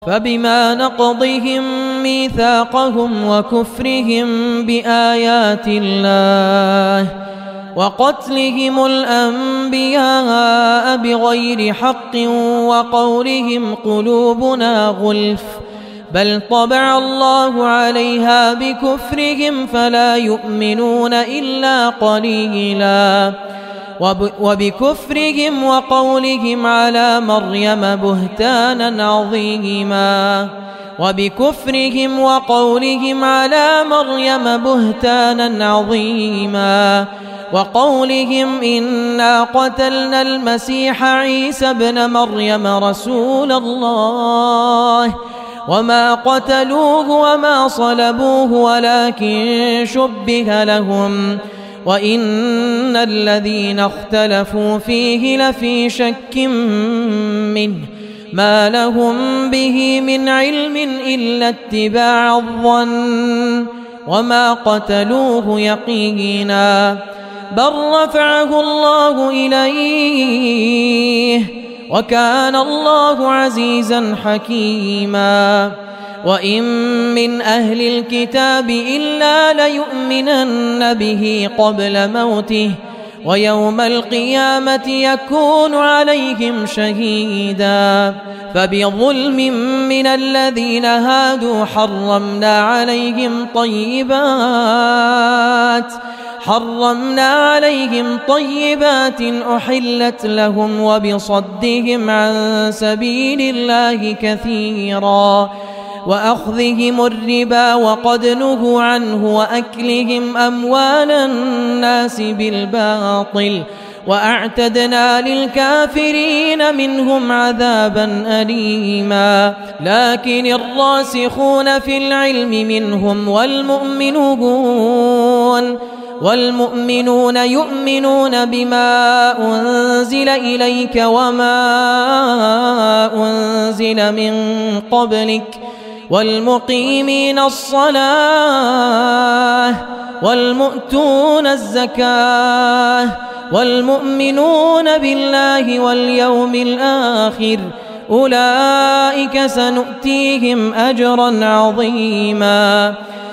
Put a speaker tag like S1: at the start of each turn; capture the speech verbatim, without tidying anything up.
S1: فبما نقضهم ميثاقهم وكفرهم بآيات الله وقتلهم الأنبياء بغير حق وقولهم قلوبنا غلف بل طبع الله عليها بكفرهم فلا يؤمنون إلا قليلا وبكفرهم وقولهم على مريم بهتانا عظيما وبكفرهم وقولهم على مريم بهتانا عظيما وقولهم إنا قتلنا المسيح عيسى ابن مريم رسول الله وما قتلوه وما صلبوه ولكن شبه لهم وإن الذين اختلفوا فيه لفي شك منه ما لهم به من علم إلا اتباع الظن وما قتلوه يقينا بل رفعه الله إليه وكان الله عزيزا حكيما وإن من أهل الكتاب إلا ليؤمنن به قبل موته ويوم القيامة يكون عليهم شهيدا فبظلم من الذين هادوا حرمنا عليهم طيبات حرمنا عليهم طيبات أحلت لهم وبصدهم عن سبيل الله كثيرا وأخذهم الربا وقد نهوا عنه وأكلهم أموال الناس بالباطل وأعتدنا للكافرين منهم عذابا أليما لكن الراسخون في العلم منهم والمؤمنون والمؤمنون يؤمنون بما أنزل إليك وما أنزل من قبلك والمقيمين الصلاة والمؤتون الزكاة والمؤمنون بالله واليوم الآخر أولئك سنؤتيهم أجرا عظيما